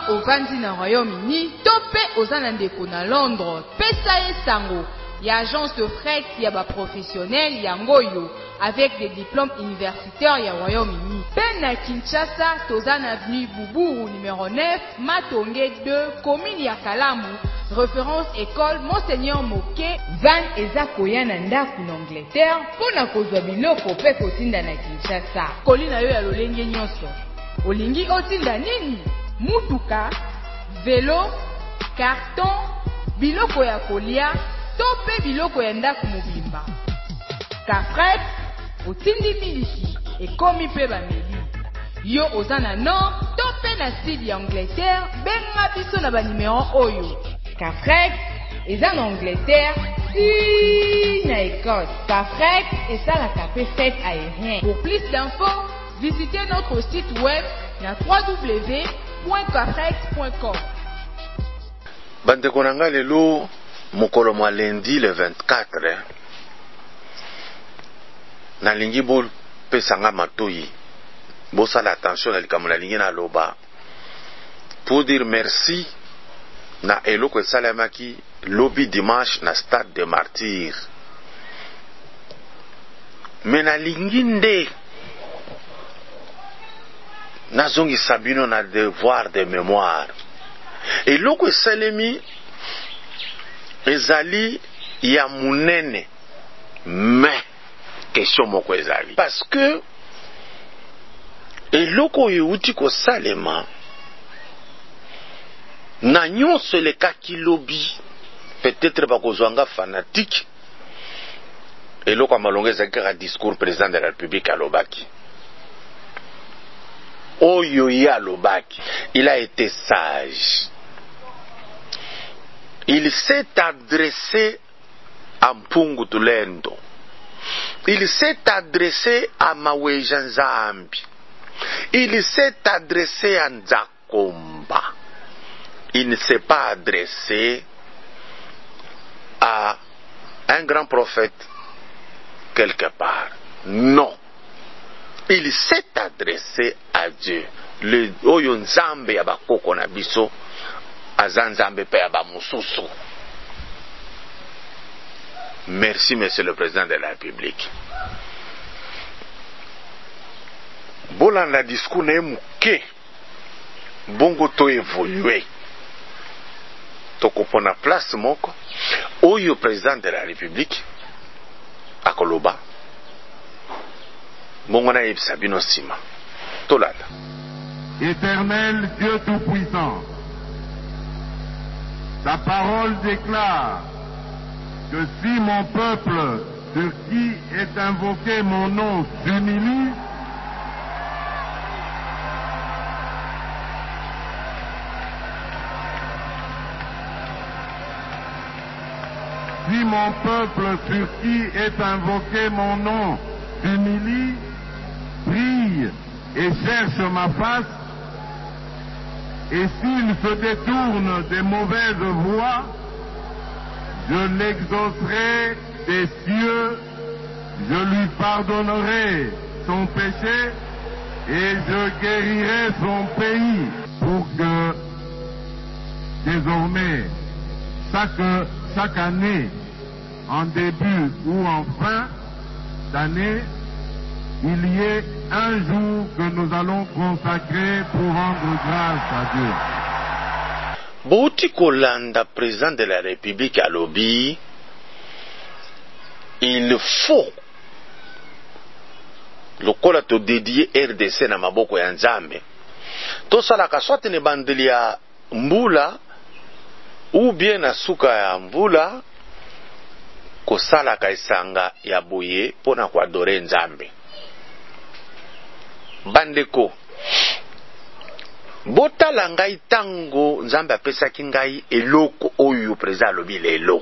ovandi na Royaume-Uni, tope ozana ndeko na Londres, pesa esango. Il y a agence de fret, il y a des professionnels, il y a Ngoyo, avec des diplômes universitaires, il y a Royaume-Uni. Ben à Kinshasa, Tozan Avenue Boubou, numéro 9, Matonge 2, commune Yakalamu, référence école Monseigneur Moké, Van Eza Koyananda en Angleterre, pour na kozwa biloko pe kotinda na Kinshasa. Kolina yo ya lolenge nyonso. Olingi otinda nini? Mutuka, vélo, carton, biloko ya kolia, tope biloko ya ndako mobimba. Kafret, otindi miliki, ekomi pe bameli. Yo ozana nord, tope na sud ya Angleterre, benga biso na ba numéro oyo. Kafret, eza na Angleterre, si na Écosse. Kafret, eza la capé fête aérien. Pour plus d'infos, visitez notre site web na www.kafret.com. Bande konanga lelo mokolo mwa lundi le 24 nalingi bo pesanga matoyi bo sala attention na likambo nalingi na loba pour dire merci na eloko esalemaki lobi dimanche na stade de martyr me nalingi nde nazongisa bino na devoir de mémoire eloko esalemi ezali ya munene mais question moko ezali parce que eloko euti kosalema na nyonso elekaki lobi peut-être bakozwanga fanatique eloko amalongo ezali kaka discours président de la République alobaki oyo ye alobaki il a été sage. Il s'est adressé à Mpungu Tulendo. Il s'est adressé à Maweja Nzambi. Il s'est adressé à Nzakomba. Il ne s'est pas adressé à un grand prophète quelque part. Non. Il s'est adressé à Dieu. Le Oyo Nzambe Yabakoko Nabiso. Merci, Monsieur le Président de la République. Bolanda discours na muke bongo to évoluer. Tokopona place moko oyo président de la République akoloba bongo na yebisa bino sima. Tolanda. Éternel Dieu tout-puissant, ta parole déclare que si mon peuple, sur qui est invoqué mon nom, s'humilie, si mon peuple sur qui est invoqué mon nom s'humilie, prie et cherche ma face, et s'il se détourne des mauvaises voies, je l'exaucerai des cieux, je lui pardonnerai son péché et je guérirai son pays, pour que désormais, chaque année, en début ou en fin d'année, il y ait un jour que nous allons consacrer pour rendre grâce à Dieu. Bouti Kolanda, président de la République à Lobi, il faut le kola to dédié RDC na maboko ya Nzambe. To sala kaswati ne bandeli ya mbula ou bien na suka ya mbula ko sala kaisanga ya boye pona kwa adore Nzambe. Bandeko botala ngai tango Nzambe apesaki ngai eloko oyo président alobi lelo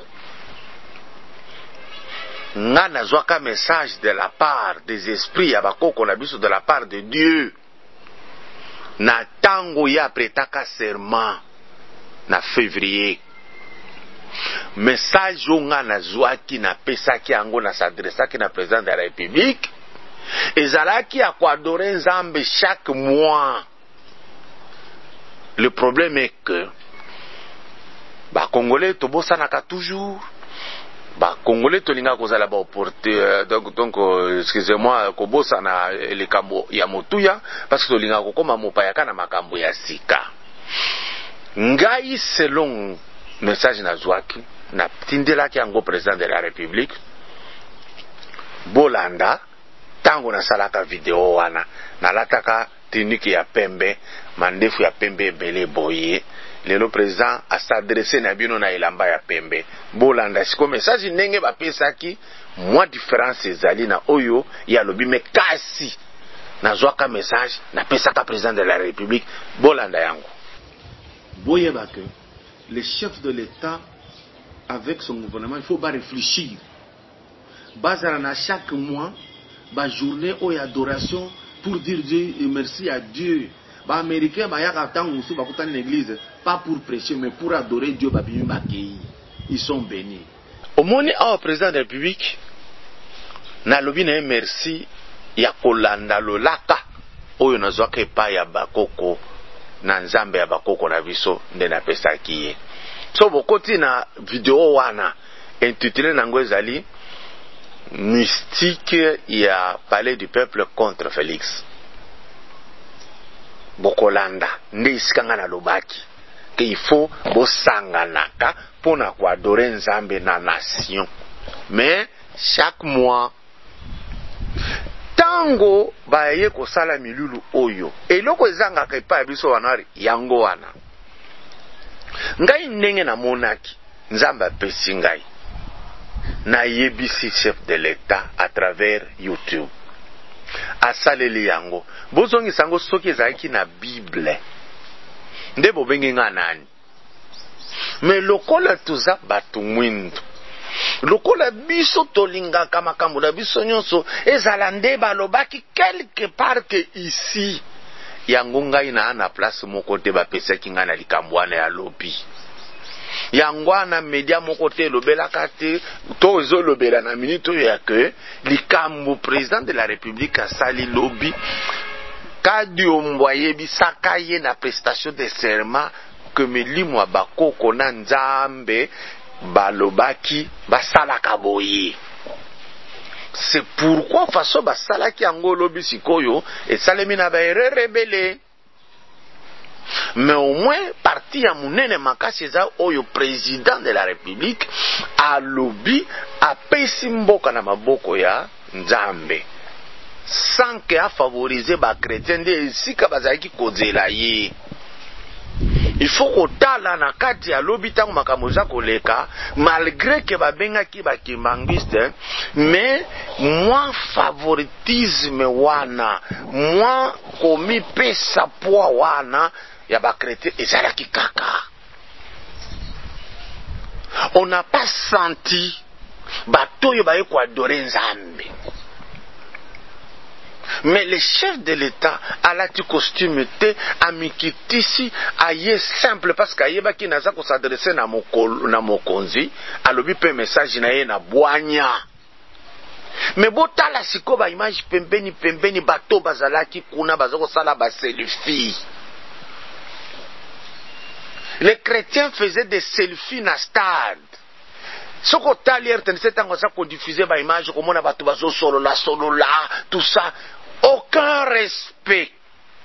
nga nazwaka message de la part des esprits ya bakoko na biso de la part de Dieu na tango ya apretaka serment na février message o nga nazwaki na pesaki yango na s'adressaki na président de la République ezalaki ya koadore Nzambe chaque mois Le problème est que Congolais tobosanaka toujours. Congolais tolinga kozala ba opporter donc excusez-moi kobosana likambo ya motuya parce que tolinga kokoma mopayaka na makambo ya sika. Ngai selon message na zwaki na tindelaki yango président de la République bolanda tango na salaka video wana nalataka tunique ya pembe mandefu ya pembe ebele boye lelo président a s'adressé na bino na elamba ya pembe bolanda siko message ndenge bapesaki mwa différence ezali na oyo ya lobi me kasi nazwaka message na pesaka président de la République bolanda yango boyeba que le chef de l'État avec son gouvernement il faut pas réfléchir bazarana chaque mois ba journée ou adoration pour dire Dieu et merci à Dieu. Ba américain ba yaka tango musu ba kutana l'église pas pour prêcher mais pour adorer Dieu ba bimi bakei. Ils sont bénis. Au moni au président de la République na lobi na merci ya kolanda lolaka oyo nazwaka epa ya bakoko na nzambe ya bakoko na biso nde na pesaki ye. So bokoti na video wana intitulé nango ezali mystique ya palais du peuple contre Félix. Bokolanda nde isikanga na lobaki que il faut bosanganaka pona kwa adorer nzambe na nation. Mais chaque mois tango baye kosala milulu oyo eloko ezanga kepa biso wanari yango wana ngai ndenge na monaki nzambe apesi ngai na yebisi chef de l'État à travers YouTube asaleli yango bozongi sango soki ezalaki na Bible nde bobengi nga nani me lokola tuza batu mwindu lokola biso tolingaka makambo na biso nyonso ezala nde balobaki quelque part que ici yango ngai na place moko te bapesaki ngai na likambo wana ya lobi yangwana media moko te lobelaka te to ezolobela na minute oyo ya ke likambo président de la République asali lobi kadi omboye bisaka ye na prestation de serment que milimo ya bakoko na nzambe balobaki basalaka boye. C'est pourquoi façon basalaki yango lobi sikoyo esalemi na baerreur rebele. Mais au moins parti ya munene makasi eza oyo président de la République a lobby a pesi mboka na maboko ya nzambe sans que a favoriser ba chrétien de sika bazaki kozela ye. Il faut kotala na kati ya lobby tango makambo za koleka malgré que babengaki ba kimbangiste mais moi favoritisme wana moi komi pesa poa wana ya ba chrétien ezalaki kaka. On n'a pas senti batoyo baye ko adorer nzambe. Mais le chef de l'État a la costume te amikitisi aye simple parce que ayeba ki naza ko s'adresser na mokonzi alobi pe message na ye na bwanya. Mais botala siko ba image pembeni bato bazalaki kuna bazako sala ba selfie. Les chrétiens faisaient des selfies na stade. Ce qu'on t'a l'air de cette année, qu'on diffusait ba image, comme on a battu bazo solo là, tout ça, aucun respect,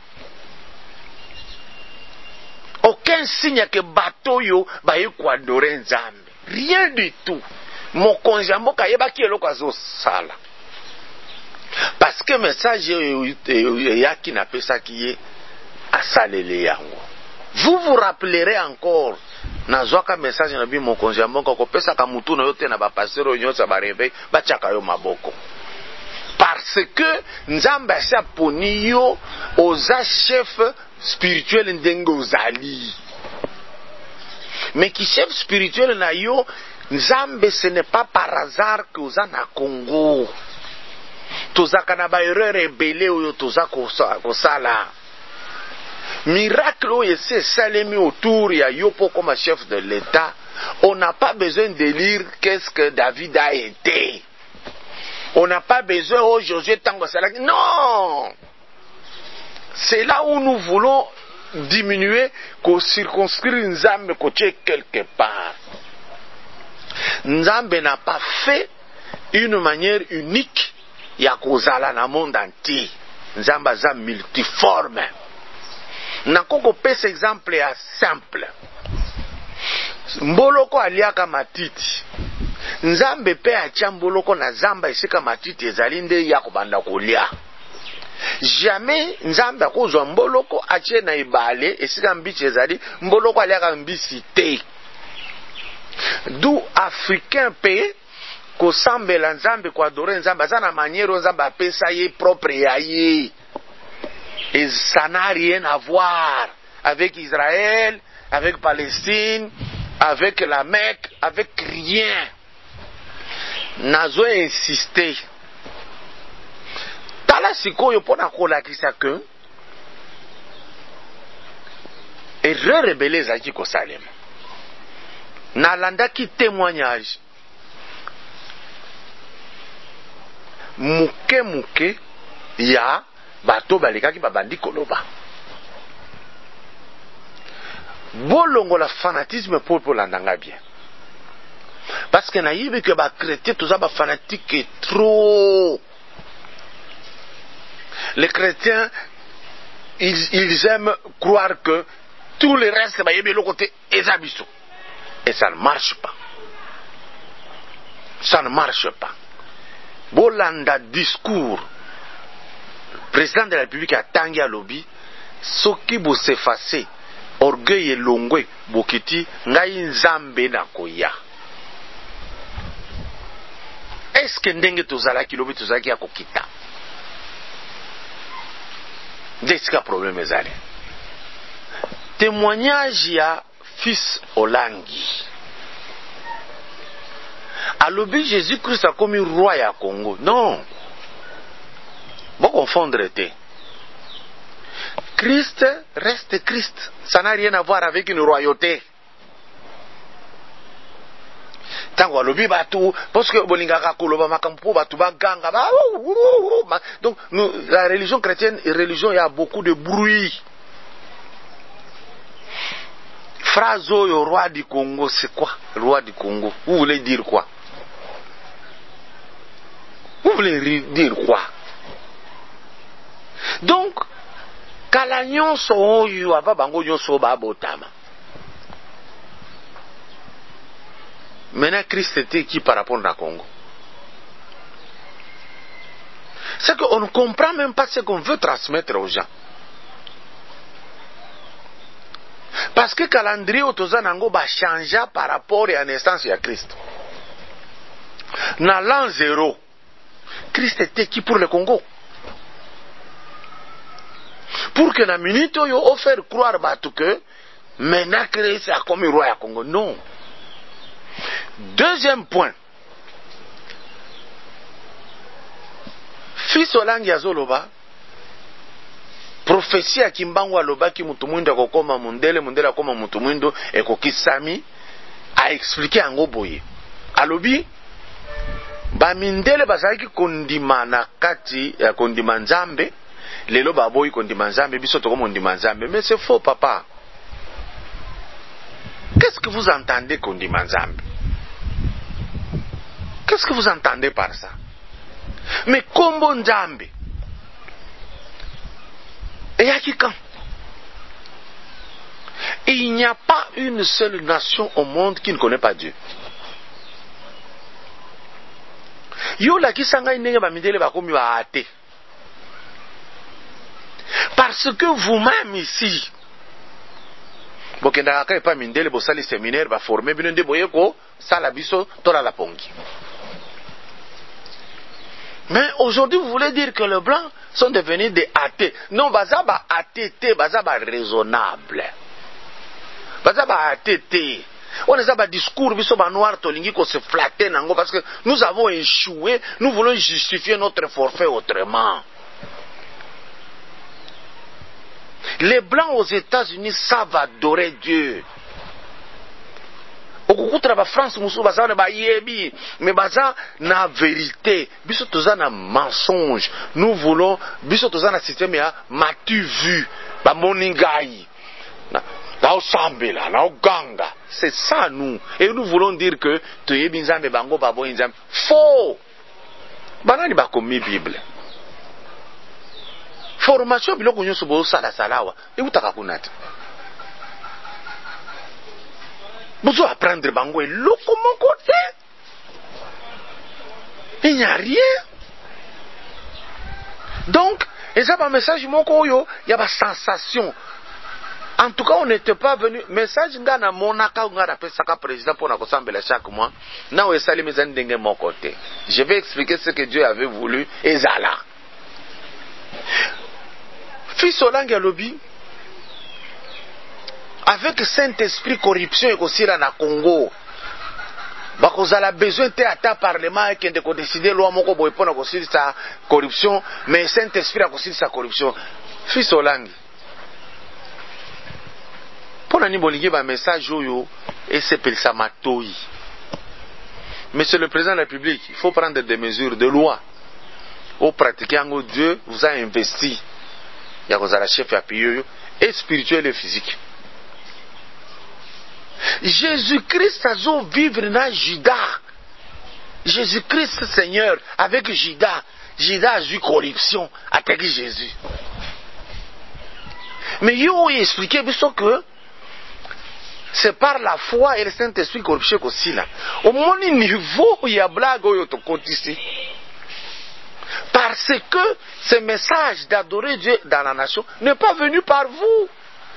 aucun signe que bateau yo ba adorer nzambe, rien du tout. Mon conjambo kayeba ki eloko azo sala. Parce que message yaki na pesa ki asalele yango. Vous vous rappellerez encore nazwaka message na bi mokonzi ya mboka kopesa ka mutu na yote na ba pasero nyonso ba réveil ba chaka yo maboko parce que nzambe asa poni yo oza chef spirituel ndenge ozali mais qui chef spirituel na yo nzambe ce n'est pas par hasard que oza na Congo tozaka na ba erreur rebelle oyo toza kosala miracle oyo ese salemi autour ya yopo comme chef de l'État. On n'a pas besoin de lire qu'est-ce que David a été. On n'a pas besoin oh Josué tango salaki. Non. C'est là où nous voulons diminuer, ko circonscrire Nzambe kotie quelque part. Nzambe n'a pas fait une manière unique ya kozala na monde entier. Nzambe aza multiforme. Nakoko pesa exemple ya simple. Mboloko aliaka matiti. Nzambe pe atia mboloko na zamba esika matiti ezali nde ya kobanda kolia. Jamais Nzambe akozwa mboloko atie na ibale esika mbichi ezali mboloko aliaka mbisi te. Du africain pe kosambela Nzambe ko adorer Nzambe aza na manière Nzambe apesa ye propre ya ye. Et ça n'a rien à voir avec Israël, avec Palestine, avec la Mecque, avec rien. Nazo insister. Tala sikoyo pona kolakisa que erreur rebelle ezaki ko Salem. Nalandaki témoignage. Muke ya bato balekaki babandi koloba. Bolongo la fanatisme pour landanga bien. Parce que naïve que ba chrétien tout ça ba fanatique trop. Les chrétiens ils aiment croire que tout le reste ba yebe le côté ezabiso. Et ça ne marche pas. Ça ne marche pas. Bolanda discours président de la République a tangi à lobby soki bo s'effacer orgueil et longwe bokiti ngai Nzambe na koya. Est-ce que ndenge tozalaki lobi tozalaki ya kokita? Ndesika problème ezali. Témoignage ya fils Olangi. À lobby Jésus-Christ a commis roi ya Congo. Non. Bon confondre te. Christ reste Christ. Ça n'a rien à voir avec une royauté. Tango lobi batu parce que bolingaka koloba makampo batu baganga ba. Donc la religion chrétienne et religion il y a beaucoup de bruit. Phrase au roi du Congo, c'est quoi? Le roi du Congo. Vous voulez dire quoi? Vous voulez dire quoi? Donc, kala nyonso oyo ava bango nyonso ba botama. Maintenant, Christ était qui par rapport à Congo? C'est qu'on ne comprend même pas ce qu'on veut transmettre aux gens. Parce que le calendrier autozanango va changer par rapport à la naissance de Christ. Dans l'an 0, Christ était qui pour le Congo? Pour que la minute où on offert croire que maintenant Christ a commis roi à Congo. Non. Deuxième point. Fils Olangi Azoloba, prophétie à Kimbango Alobaki Mutumuindo Kokoma Mundele, Mundela Koma Mutumuindo et Kokisami a expliqué en Goboye. Alobi, Bamindele Bazaki Kondima na kati Kondima Nzambe, Lelo Baboy Kondima Nzambe, Bisoto Kondima Nzambe. Mais c'est faux, papa. Qu'est-ce que vous entendez Kondima Nzambe? Qu'est-ce que vous entendez par ça? Mais Kombo Nzambe. Et à qui quand? Il n'y a pas une seule nation au monde qui ne connaît pas Dieu. Yo la ki sanga inenge ba mindele ba komi ba ate. Parce que vous-même ici, bokenda ka pa mindele bo sali séminaire ba former bino nde boyeko sala biso tola la pongi. Mais aujourd'hui vous voulez dire que les blancs sont devenus des athées. Non, bazaba athée, bazaba raisonnable. Bazaba athée. On a un discours biso ba noir tolingi ko se flatter nango parce que nous avons échoué, nous voulons justifier notre forfait autrement. Les blancs aux États-Unis savent adorer Dieu. Okukutra ba France musu baza na ba yebi, mais baza na vérité. Biso toza na mensonge. Nous voulons biso toza na système ya matu vu, ba moningai. C'est ça nous. Et nous voulons dire que faux. Banani bakomi Bible. Formation biloko nyonso bo sala salawa. Et utaka kunata. Vous apprendre bango et loko mon côté. Il n'y a rien. Donc, et ça un message moko yo, il y a une sensation. En tout cas, on n'était pas venu. Message ngana monaka ngana pesaka président pour na kosambela chaque mois. Na o sali mezani ndenge mon côté. Je vais expliquer ce que Dieu avait voulu et zala. Fils Olangi à lobby avec Saint-Esprit corruption et aussi là na Congo. Bakozala besoin te ata parlement et de décider loi moko boy pona ko sa corruption mais Saint-Esprit a ko sa corruption. Fils Olangi pona ni bolingi ba message oyo et c'est pelsa matoi. Monsieur le président de la République, il faut prendre des mesures de loi. Au pratiquer en Dieu vous a investi. Il y a kozala chef ya piyo et spirituel et physique. Jésus-Christ a zo vivre na Judas. Jésus-Christ Seigneur avec Judas. Judas a eu corruption avec Jésus. Mais yo expliqué que c'est par la foi et le Saint-Esprit corruption aussi là. Au moins niveau il y a blague yo to ici. Parce que ce message d'adorer Dieu dans la nation n'est pas venu par vous.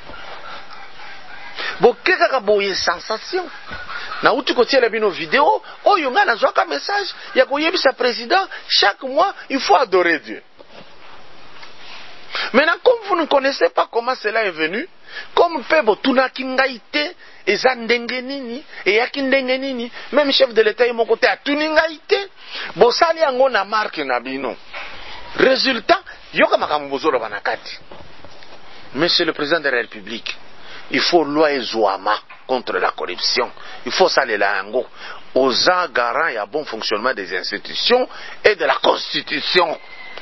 Bokeka boye sensation. Na uti kotiela bino vidéo, oyo nga nazwaka message ya koyebisa président chaque mois il faut adorer Dieu. Maintenant comme vous ne connaissez pas comment cela est venu, comme pebo tunaki ngaite eza ndenge nini et yaki ndenge nini, même chef de l'état mon côté atuni ngaite, bosali yango na marque na bino. Résultat, yoka makambo bozolo banakati. Monsieur le président de la République, il faut loi et zouama contre la corruption. Il faut ça les lango. Aux garants et à bon fonctionnement des institutions et de la Constitution.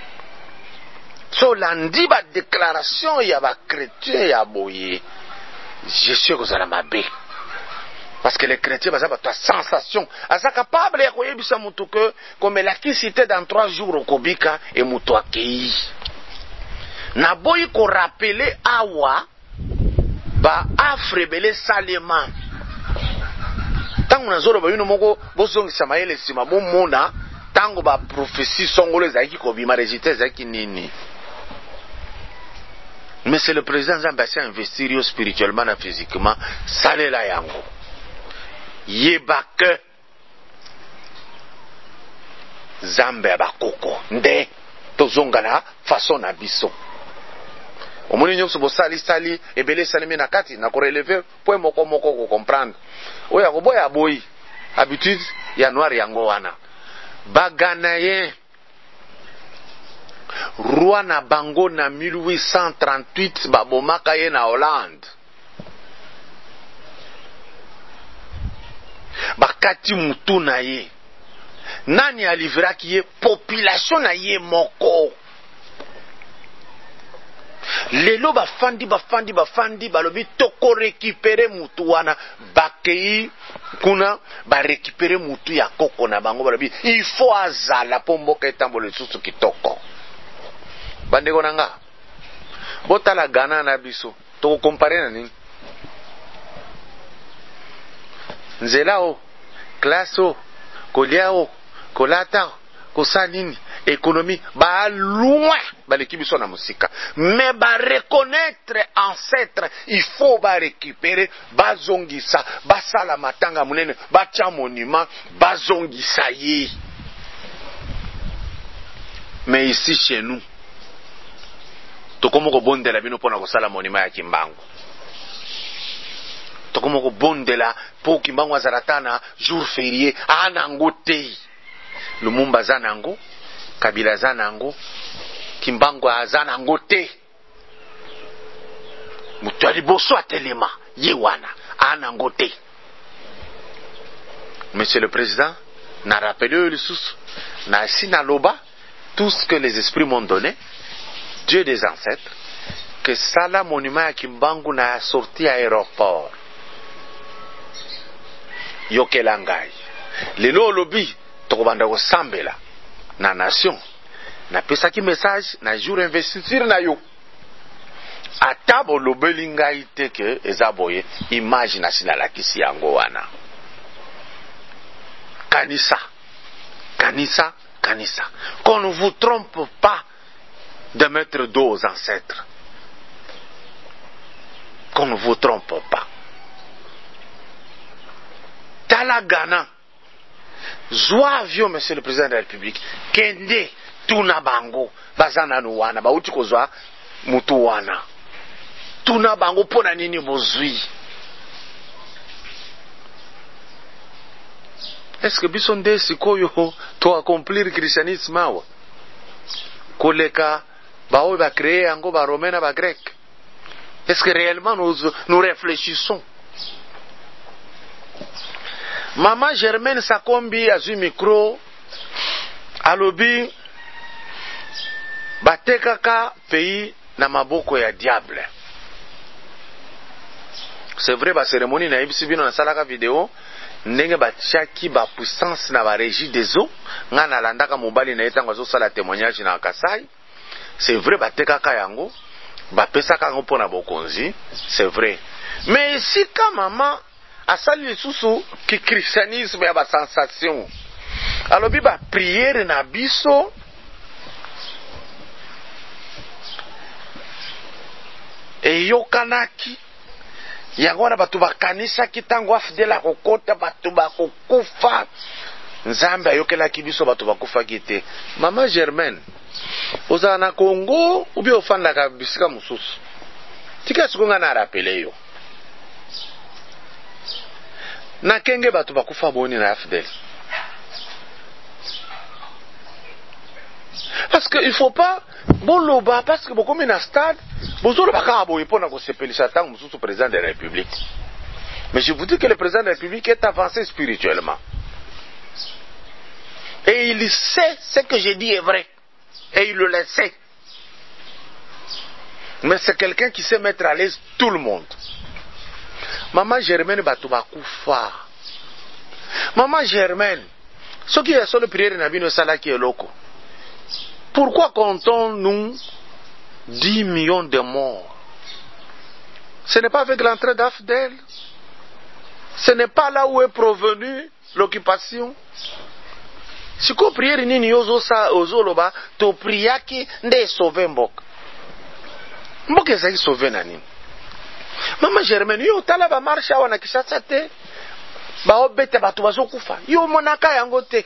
So lundi, ba déclaration, il y a ba chrétien, il y a boye. Je suis aux alamabé. Parce que les chrétiens, bah, ça va ta sensation. À ça capable, ya koye bisa mutu que, comme la qui cité dans 3 jours au Kobika et mutu akei. Na boye ko rappeler awa, ba afrebele salema tango nazolo ba yuno moko bozongi samaele sima bo mona tango ba prophétie songolo zaki ko bima résultat zaki nini. Mais c'est le président Zambasi investir spirituellement et physiquement salela yango yeba que Zambé ba koko nde tozonga na façon na biso. Omoni nyonso bo sali ebele salimi na kati na ko relever point moko ko comprendre oya ko boya boyi habitude ya noir yango wana baganaye roi na bango na 1838 babomaka ye na Hollande bakati mutu na ye nani alivraki ye population na ye moko. Lelo bafandi balobi toko récupérer mutu wana bakei kuna ba récupérer mutu ya koko na bango balobi il faut azala pomboka etambole susu kitoko. Bandeko nanga botala Ghana na biso toko comparer na nini nzela o classe o kolia o kolata kosanini économie ba loin ba l'équipe sont na musika mais ba reconnaître ancêtre il faut ba récupérer ba zongisa ba sala matanga munene ba tia monument ba zongisa yi. Mais ici chez nous tokomo ko bondela bino pona ko sala monument ya Kimbangu tokomo ko bondela po Kimbangu azaratana jour férié ana ngote Lumumba zanango Kabila zanango Kimbangu azanango te mutali boso atelema yewana anango te. Monsieur le président n'a rappelé le sous n'a sinaloba tout ce que les esprits m'ont donné Dieu des ancêtres que sala monument ya Kimbangu na sorti ya aéroport yokela ngai lelo olobi tokobanda kosambela na nation napesaki message na jour investiture na yo ata bolobeli ngai te ke eza boye image na sinalakisi yango wana kanisa kanisa kanisa qu'on ne vous trompe pas de mettre dos aux ancêtres, qu'on ne vous trompe pas. Tala Ghana zwa avion monsieur le président de la République kende tuna bango bazana no wana bauti kozwa mutu wana tuna bango pona nini bozwi. Est-ce que biso nde sikoyo to accomplir christianisme awa koleka baoyo ba créer yango ba romain na ba grec? Est-ce que réellement nous réfléchissons? Maman Germaine Sakombi azui micro alobi batekaka pays na maboko ya diable. C'est vrai ba cérémonie na ibisi bino na salaka vidéo ndenge batiaki ba puissance na ba régie des eaux nga na landaka mobali na etango zo sala témoignage na Kasai. C'est vrai batekaka yango bapesaka yango pona bokonzi, c'est vrai. Mais ici quand maman asali lisusu ki christianisme ya ba sensation alobi ba prière na biso eyokanaki yango wana bato bakanisaki ntango afidele akokota bato bakokufa nzambe ayokelaki biso bato bakufaki te. Mama Germaine ozala na Congo ubi ofandaka bisika mosusu tika sikonga na rapele yo na kenge bato bakufa boni na afidele. Parce que il faut pas boloba parce que beaucoup na stade bozolo baka boye pona ko sepelisa tango mususu président de la République. Mais je vous dis que le président de la République est avancé spirituellement. Et il sait ce que je dis est vrai. Et il le sait. Mais c'est quelqu'un qui sait mettre à l'aise tout le monde. Maman Germaine bato bakufa. Maman Germaine, ce qui est sur le prière na bino salaki eloko. Pourquoi comptons-nous 10 millions de morts? Ce n'est pas avec l'entrée d'Afdel. Ce n'est pas là où est provenue l'occupation. Si vous priez nini ozoloba to priaki nde sauver mboka. Mboka ezaki sauver na nini? Mama Germaine yo tala ba marche awa na Kinshasa te. Ba obete bato bazokufa. Yo monaka yango te.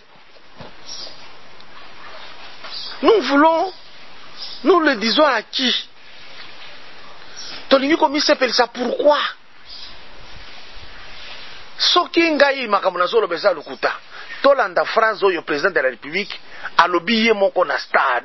Nous voulons, nous le disons à qui? Tolingi komi s'appelle ça pourquoi? Soki ngai makamuna zolo beza lukuta. Tolanda phrase oyo président de la République alobi ye moko na stade.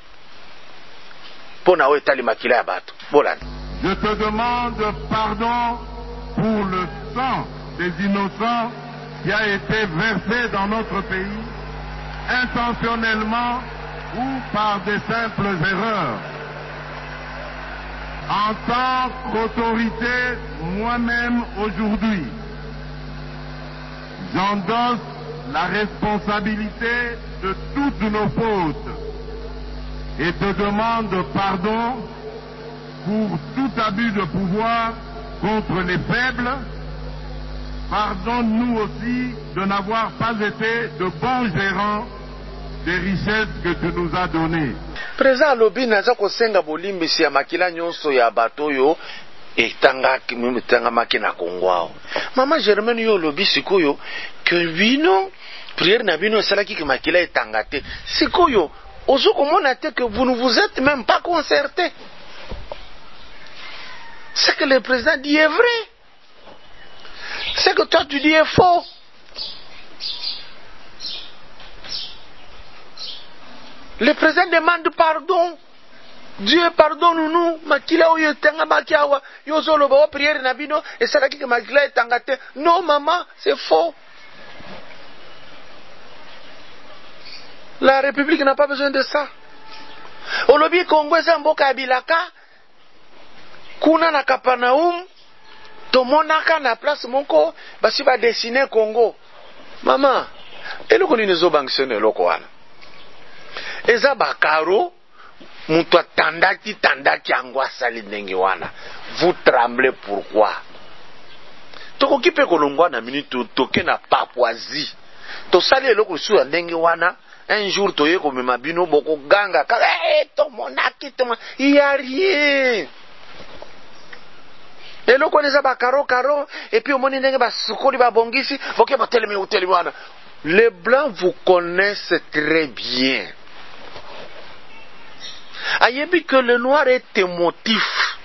Pona o etali makila ya bato. Bolanda. Je te demande pardon pour le sang des innocents qui a été versé dans notre pays intentionnellement ou par des simples erreurs. En tant qu'autorité, moi-même aujourd'hui, j'endosse la responsabilité de toutes nos fautes et te demande pardon pour tout abus de pouvoir contre les faibles. Pardonne-nous aussi de n'avoir pas été de bons gérants des richesses que tu nous as données. Président lobi naza kosenga bolimbisi ya makila nyonso ya bato yo etanga makina Kongo. Mama Germaine yo lobi sikoyo que bino prière na bino salaki ke makila etanga te. Sikoyo ozo komona te que vous ne vous êtes même pas concerté. Ce que le président dit est vrai. Ce que toi tu dis est faux. Le président demande pardon. Dieu pardonne-nous. Makila oyo tanga makiawa. Yozolo ba prière na bino et salaki ke makila etanga te. Non maman, c'est faux. La République n'a pas besoin de ça. Olobi Congo eza mboka ya bilaka. kuna na Capernaum tomonaka na place moko basi ba dessiner Congo. Mama, eloko nini ezobangisa eloko wana? Eza bakaro mutu atandaki yango asali ndenge wana. Vous tremblez pourquoi? Tokoki pe kolongwa na minute toke na Papouasie. Tosali eloko lisusu ndenge wana. Un jour toye komema bino boko ganga kaka tomonaki il y a rien. Eloko neza ba karo et puis omoni ndenge ba sukoli ba bongisi boke ba telemi wana. Les blancs vous connaissent très bien. Ayebi que le noir est émotif.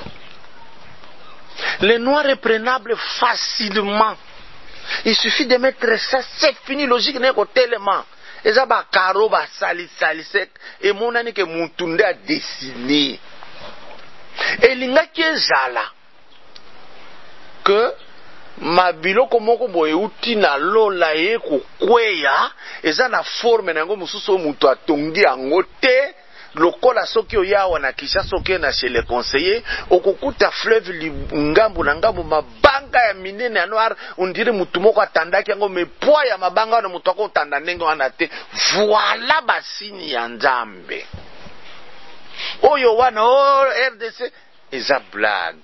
Le noir est prenable facilement. Il suffit de mettre ça, c'est fini, logique n'est qu'au tellement. Et ça ba karo ba sali sec et mon ani que mutunde a dessiné. Et l'inga qui est zala que ma biloko moko boye uti na lola ye kokweya eza na forme na ngo mususu mutu atongi yango te lokola soki oyawa na kisha soki na chez les conseillers okokuta fleuve ngambu na ngambu mabanga ya minene ya noir ondire mutu moko atandaki yango me poids ya mabanga na mutu akotanda ndenge wana te. Voilà basini ya Nzambe oyo wana RDC eza blague.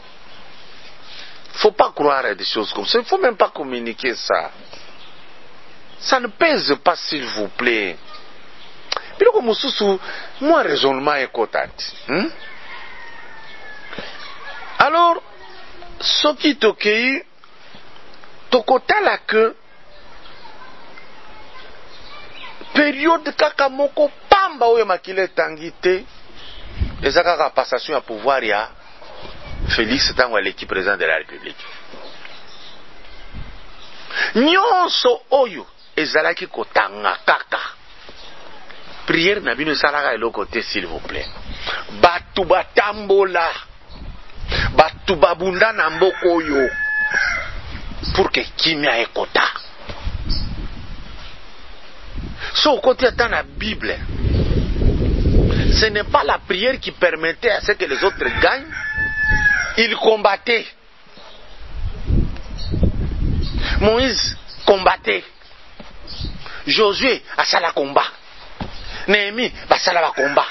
Faut pas croire à des choses comme ça. Il faut même pas communiquer ça. Ça ne pèse pas, s'il vous plaît. Puis comme mususu, moi raisonnement est kotati. Alors, ce qui tokei, tokotala que période kaka moko pamba oyo makile tangite, ezaka passation à pouvoir ya Félix tango aleki président de la République. Nyonso oyo ezalaki kotanga kaka. Prière na bino salaka eloko te, s'il vous plaît. Batu batambola. Batu babunda na mboko oyo. Pour que kimia ekota. So côté dans la Bible. Ce n'est pas la prière qui permettait à ce que les autres gagnent. Il combattait. Moïse combattait. Josué a sala combat. Néhémie a sala combat.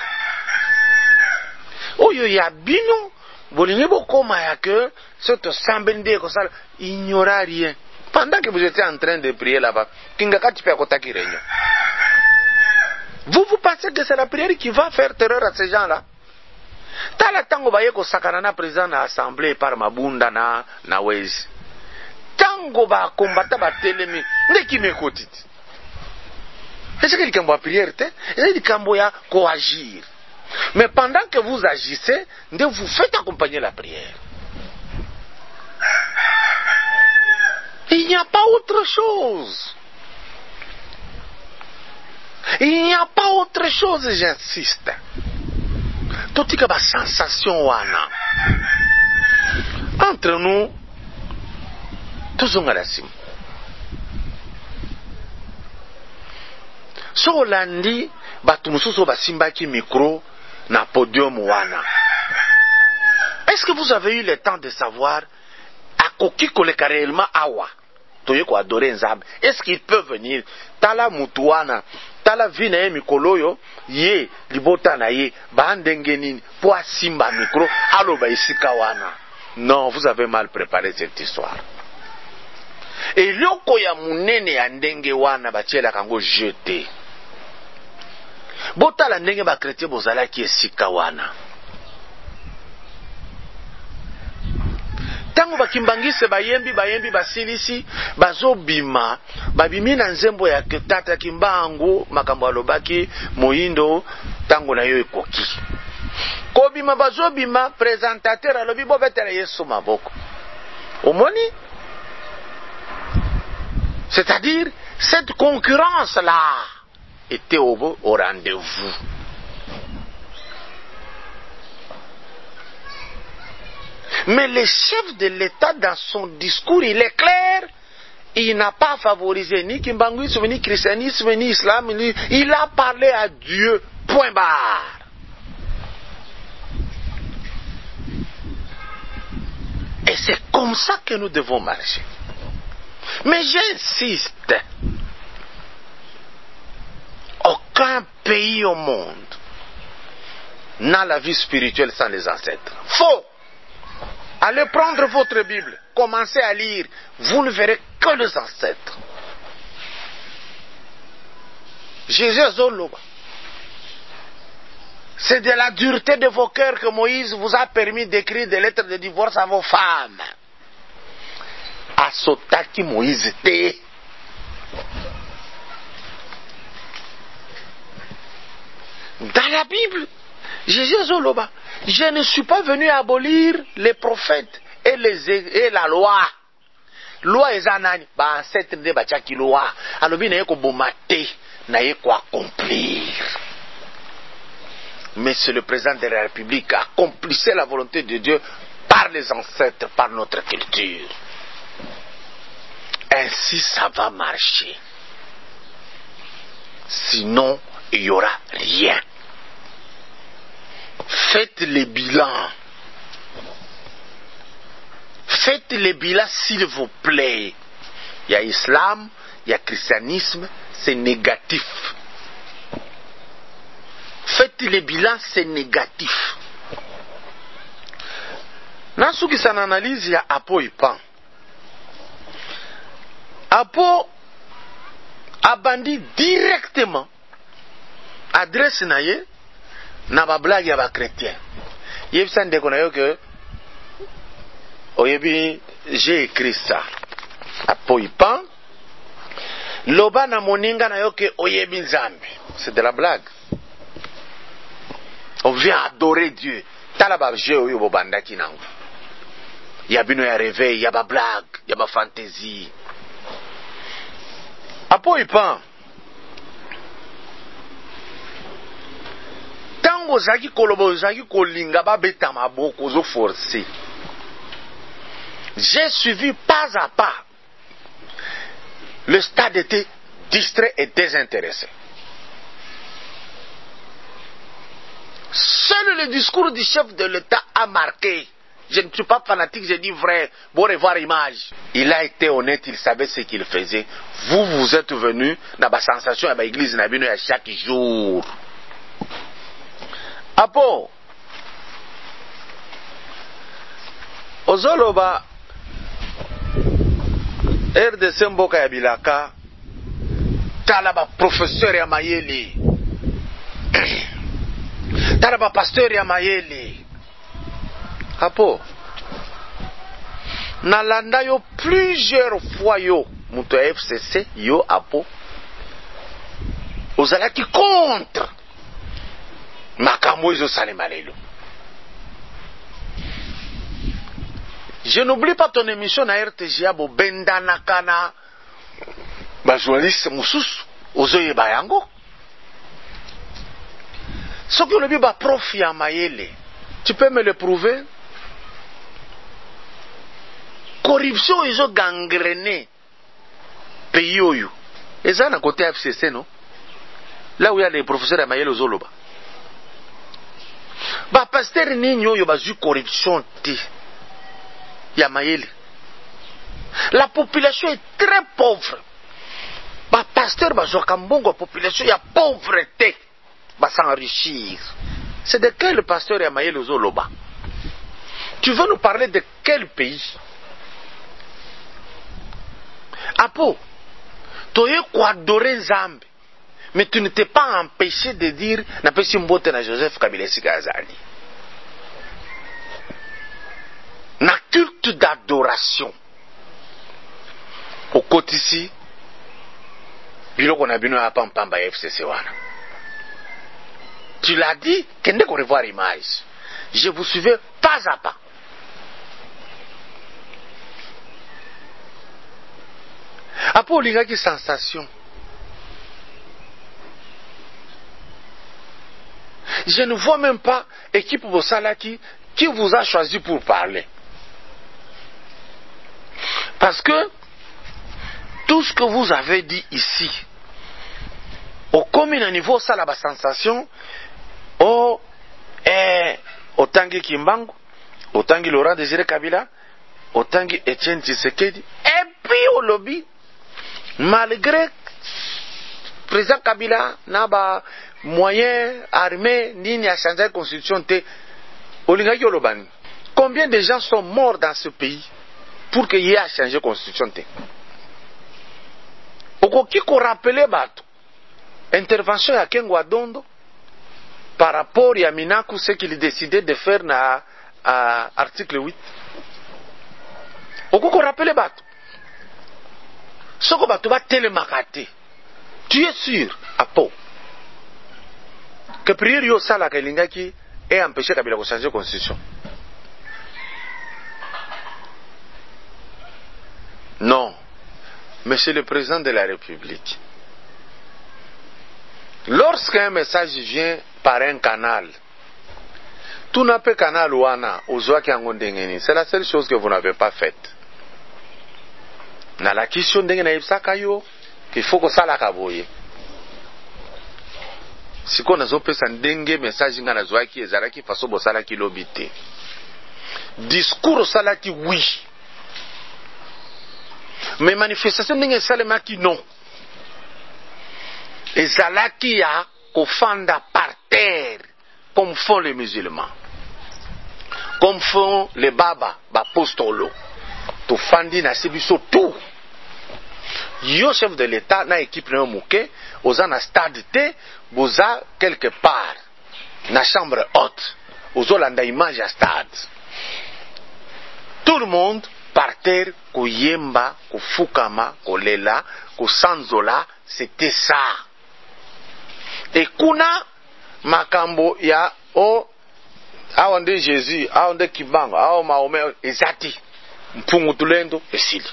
Oyo ya bino bolingi bokoma ya que ce te sambende ko sala ignora rien. Pendant que vous étiez en train de prier là-bas, kingakati pe akotaki réunion. Vous pensez que c'est la prière qui va faire terreur à ces gens-là? Tala tango baye ko sakana na président na assemblée par mabunda na wezi. Tango ba kombata ba telemi ndeki mekotiti. Est-ce que likambo ya prière te? Est-ce likambo ya coagir? Mais pendant que vous agissez, vous faites accompagner la prière. Il n'y a pas autre chose. Il n'y a pas autre chose, j'insiste. Totika ba sensation wana. Entre nous, tozonga la simu. So olandi batu mususu basimbaki micro na podium wana. Est-ce que vous avez eu le temps de savoir akoki koleka réellement awa toye ko adorer Nzambe? Est-ce qu'il peut venir tala mutu wana tala vina ye mikoloyo ye libota na ye bandenge nini po asimba micro aloba isika wana? Non, vous avez mal préparé cette histoire. Et loko ya munene ya ndenge wana batiela kango jeté. Botala ndenge ba chrétien bozala ki esika wana. Tango bakimbangise bayembi basilisi bazobima babimi na nzembo ya tata kimbangu makambo alobaki moindo tango na yo ekoki. Kobima bazobima présentateur alobi bobetela Yesu maboko. Omoni? C'est-à-dire cette concurrence là était au rendez-vous. Mais le chef de l'État, dans son discours, il est clair, il n'a pas favorisé ni kimbanguisme, ni christianisme, ni islam, il a parlé à Dieu, point barre. Et c'est comme ça que nous devons marcher. Mais j'insiste, aucun pays au monde n'a la vie spirituelle sans les ancêtres. Faux! Allez prendre votre Bible, commencez à lire, vous ne verrez que les ancêtres. Jésus Zoloba. C'est de la dureté de vos cœurs que Moïse vous a permis d'écrire des lettres de divorce à vos femmes. Asotaki Moïse te. Dans la Bible, Jésus Zoloba, je ne suis pas venu abolir les prophètes et la loi. Loi ezanani ba ancêtre de bachaki loi. Alobi na yeko bomate na yeko accomplir. Mais c'est le président de la République qui accomplissait la volonté de Dieu par les ancêtres, par notre culture. Ainsi ça va marcher. Sinon, il n'y aura rien. Faites les bilans. Faites les bilans s'il vous plaît. Il y a islam, il y a christianisme, c'est négatif. Faites les bilans, c'est négatif. Dans ce qui s'en analyse, il y a Apo Ipan. Apo a bandi directement adresse naye na ba blague ya ba chrétien. Yebisa ndeko na yo que oyebi j'ai écrit ça. Apo Ipan loba na moninga na yo que oyebi nzambe. C'est de la blague. On vient adorer Dieu. Tala ba jeu oyo bo bandaki nango. Ya bino ya réveil, ya ba blague, ya ba fantaisie. Apo Ipan. Tango zaki kolobo zaki kolinga ba beta maboko zo forcer. J'ai suivi pas à pas. Le stade était distrait et désintéressé. Seul le discours du chef de l'État a marqué. Je ne suis pas fanatique, je dis vrai. Bon revoir image. Il a été honnête, il savait ce qu'il faisait. Vous êtes venus dans la sensation à l'église à chaque jour. Apo. Ozoloba. RDC Mboka ya Bilaka. Talaba professeur ya Mayeli. Talaba pasteur ya Mayeli. Apo. Nalanda yo plusieurs fois yo. Muto FCC yo Apo. Ozalaki contre. Makambo izo salema lelo. Je n'oublie pas ton émission na RTGA bo bendana kana ba journaliste mususu ozoye bayango. Soki olobi ba prof ya Mayele, tu peux me le prouver? Corruption izo gangrené pays oyo. Eza na côté FCC non? Là où il y a les professeurs ya Mayele ozoloba. Ba pasteur nini oyo bazu corruption ti ya Mayele. La population est très pauvre. Ba pasteur bazoka mbongo population ya pauvreté va s'enrichir. C'est de quel pasteur ya Mayele ozoloba? Tu veux nous parler de quel pays? Apo, toye ko adorer Nzambe. Mais tu ne t'es pas empêché de dire na pesi mbote na Joseph Kabila Esika azali. Na culte d'adoration. Au côté ici, biloko na bino ya pampamba ya FCC wana. Tu l'as dit, kende ko revoir image. Je vous suivais pas à pas. Apo lingaki sensation. Je ne vois même pas équipe Bossalaki qui vous a choisi pour parler. Parce que tout ce que vous avez dit ici, au commune niveau, ça la sensation, au Tangi Kimbangu, au Tangi Laurent Désiré Kabila, otangi Etienne Tshisekedi et puis au lobby malgré président Kabila n'a ba moyen armé nini a changé la constitution te olingaki olobani. Combien de gens sont morts dans ce pays pour qu'il y ait à changer la constitution te? Okoki ko rappeler bato intervention ya Kengwa Dondo par rapport à Minaku, ce qu'il décidait de faire na article 8. Okoki ko rappeler bato soko bato ba telemakate. Tu es sûr à Pau que prière yo sala kelingaki et empêcher Kabila de changer la constitution? Non, Monsieur le Président de la République, lorsqu'un message vient par un canal, tout n'a pas canal ouana, c'est la seule chose que vous n'avez pas faite. Dans la question de qu'il faut que ça la kaboye. Si on a zopé sa ndenge message ngana zwaki ezaraki faso bosala ki lobité. Discours salaki oui. Mais manifestation ndenge salema ki non. Ezalaki ya kofanda par terre comme font les musulmans. Comme font les baba apostolo. To fandi na sibiso tout. Yo chef de l'État na équipe na mouké oza na stade te boza quelque part na chambre haute ozolanda image à stade. Tout le monde par terre koyemba kofukama kolela kosanzola, c'était ça. Et kuna makambo ya o awande Jésus awande kibango awo Mahomet ezati mpungu tulendo esili.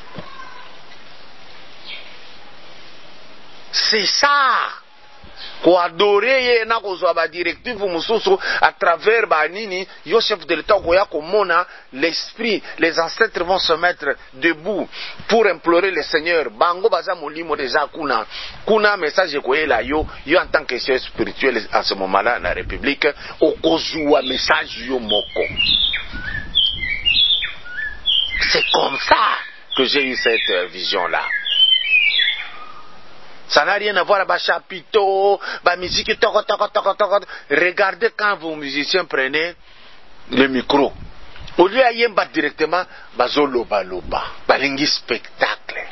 C'est ça. Ko adorer na kozwa ba directive mususu à travers ba nini yo chef de l'État ko ya komona l'esprit, les ancêtres vont se mettre debout pour implorer le Seigneur. Bango baza molimo déjà kuna message ko ela yo en tant que chef spirituel à ce moment-là na République okozwa message yo moko. C'est comme ça que j'ai eu cette vision-là. Ça n'a rien à voir avec les chapiteaux, la musique. Regardez quand vos musiciens prenaient le micro. Au lieu d'y directement, bazoloba loba, balingi spectacle.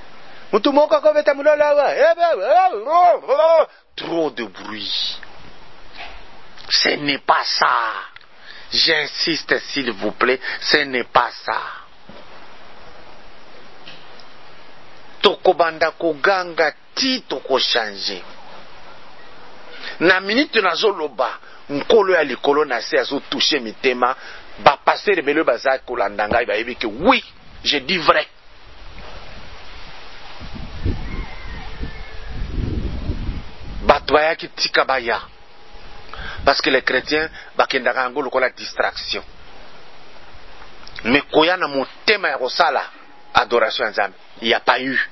Trop de bruit. Ce n'est pas ça. J'insiste s'il vous plaît, ce n'est pas ça. Tokobanda koganga ti toko changer. Na minute nazoloba nkolo ya likolo na se azo toucher mitema ba passer rebele baza kolandanga ba yebi que oui, je dis vrai. Batwaya ki tikabaya. Parce que les chrétiens bakendaka ngolo kola distraction. Mais koya na motema ya kosala adoration nzambe, il n'y a pas eu.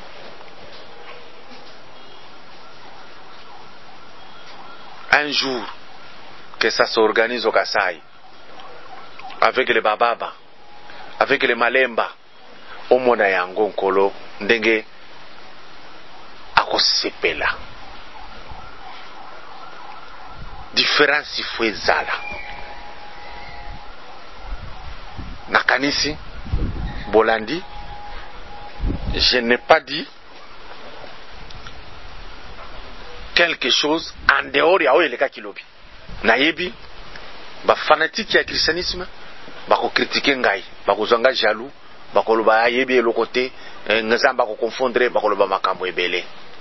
Un jour que ça s'organise au Kasaï, avec les Bababa, avec les Malemba, au Mona Yango Nkolo, ndenge akosepela. Différence ifwezala. Nakanisi, Bolandi, je n'ai pas dit quelque chose en dehors ya oyo eleka kilobi. Nayebi ba fanatique ya christianisme bako critiquer ngai, bako zonga jaloux, bako loba ayebi eloko te, ngazamba ko confondre, bako loba makambo ebele.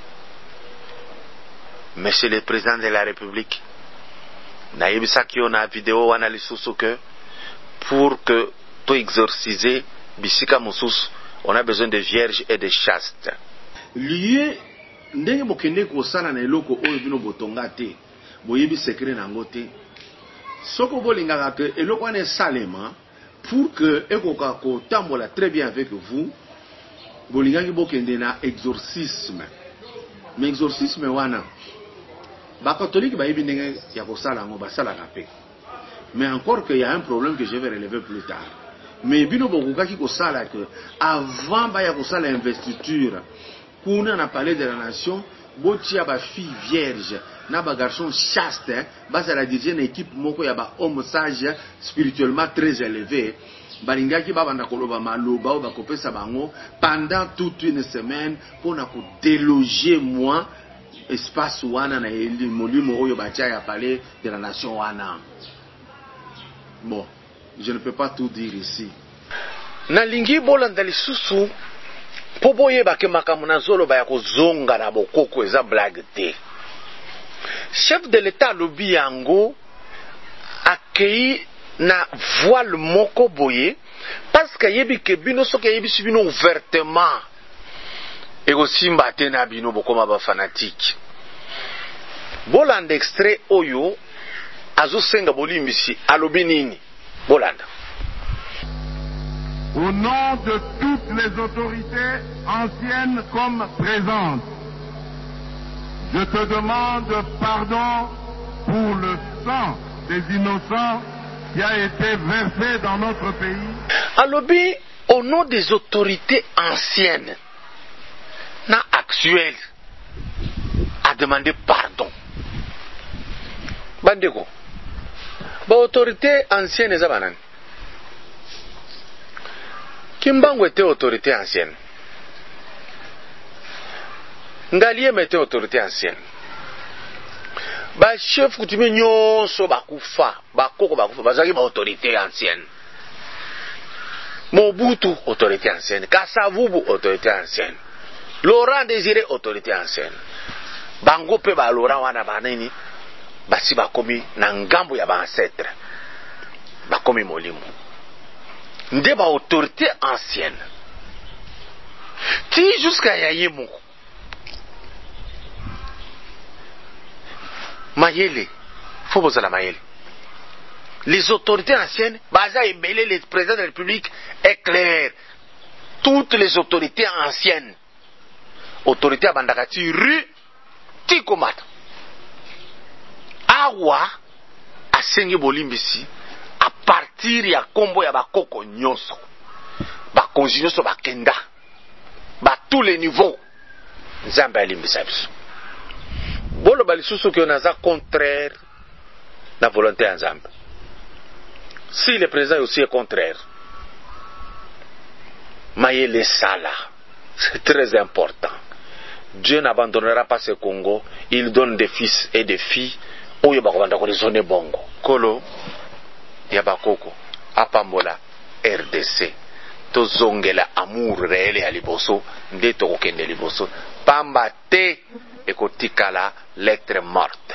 Monsieur le Président de la République, nayebi saki on a vidéo wana lisusu que pour que to exorciser bisika mususu, on a besoin de vierges et de chastes. Lié ndenge bokende kosala na eloko oyo bino botonga te boyebi secret nango te soko bolingaka ke eloko wana esalema pour que ekoka kotambola très bien avec vous bolingaki bokende na exorcisme. Mais exorcisme wana bakatolike bayebi ndenge ya kosala yango basalaka pe. Mais encore qu'il y a un problème que je vais relever plus tard. mais bino bokokaki kosala que avant baya kosala investiture kuna na palais de la nation botia ba fille vierge na ba garçon chaste bazala dirige une équipe moko ya ba homme sage spirituellement très élevé balingaki babanda koloba maloba o bakopesa bango pendant toute une semaine pour na ko déloger moi espace wana na molimo oyo batia ya palais de la nation wana. Bon, je ne peux pas tout dire ici. Nalingi bolanda lisusu po boyeba ke makambo nazoloba ya kozonga na bokoko eza blague te. Chef de l'État alobi yango akei na voile moko boye parce que yebi ke bino soki yebi si bino ouvertement ekosimba te na bino bokoma ba fanatique. Bolanda extrait oyo azosenga bolimbisi alobi nini bolanda. Au nom de toutes les autorités anciennes comme présentes, je te demande pardon pour le sang des innocents qui a été versé dans notre pays. Alobi, au nom des autorités anciennes, na actuelles, a demandé pardon. Bandeko, ba autorité ancienne eza banani? Kimbangu était autorité ancienne. Ngaliem était autorité ancienne. Ba chef coutumier nyonso bakufa, bakoko bakufa, bazaki ba autorité ancienne. Mobutu autorité ancienne, Kasavubu autorité ancienne. Laurent Désiré autorité ancienne. Bango pe ba Laurent wana banini basi bakomi na ngambo ya ba ancêtre. Bakomi molimo. Nde ba autorité ancienne. Ti jusqu'à Yayemo. Mayele, faut poser la Mayele. Les autorités anciennes, Baza et Belé, le président de la République, est clair. Toutes les autorités anciennes, autorités à Bandakati, Rue, Tikomata, Awa, à Sengi Bolimbisi, à partir ya Kombo ya Bakoko Nyonso, Bakonji Nyonso Bakenda, tous les niveaux, Zamba Limbisabiso. Bolo balisusu qui on contraire la volonté ensemble. Si le président aussi est contraire, Mayele Sala, c'est très important. Dieu n'abandonnera pas ce Congo, il donne des fils et des filles, où il y a des zones bongo. Kolo, Yabakoko, Apambola, RDC, Tozongela, amour réel et aliboso, Ndeto Okende liboso, Pambate, ekotikala lettre morte.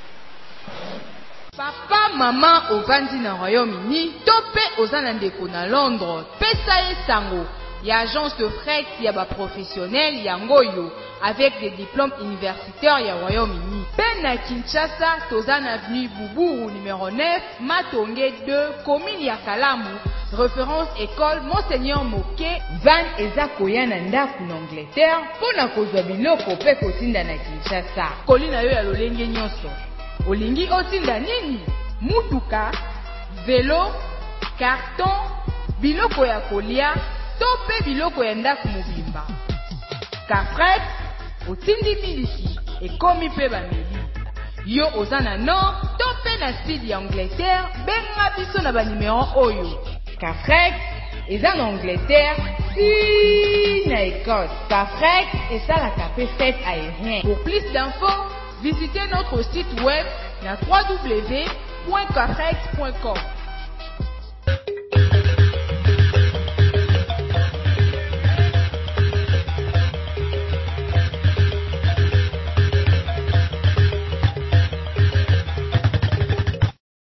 Papa, maman, ovandi na Royaume-Uni, topé ozana ndeko na Londres, pesa sango, ya agence de fret, ya ba professionnel, ya ngoyo, avec des diplômes universitaires ya Royaume-Uni. Ben na Kinshasa, tozana avenue Boubou, numéro 9, Matonge 2, commune ya Kalamu, référence école Monseigneur Moké, van eza koya na ndaku na Angleterre, pona kozwa biloko pe kotinda na Kinshasa. Kolina yo ya lolenge nyonso. Olingi otinda nini? Mutuka, vélo, carton, biloko ya kolia, to pe biloko ya ndaku mobimba. Kafret, otindi miliki, ekomi pe bameli. Yo ozana nord, to pe na sud ya Angleterre, benga biso na ba numéro oyo. Kafret, eza na Angleterre, si na Écosse. Kafret, esalaka pe fête aérien. Pour plus d'infos, visitez notre site web na www.kafret.com.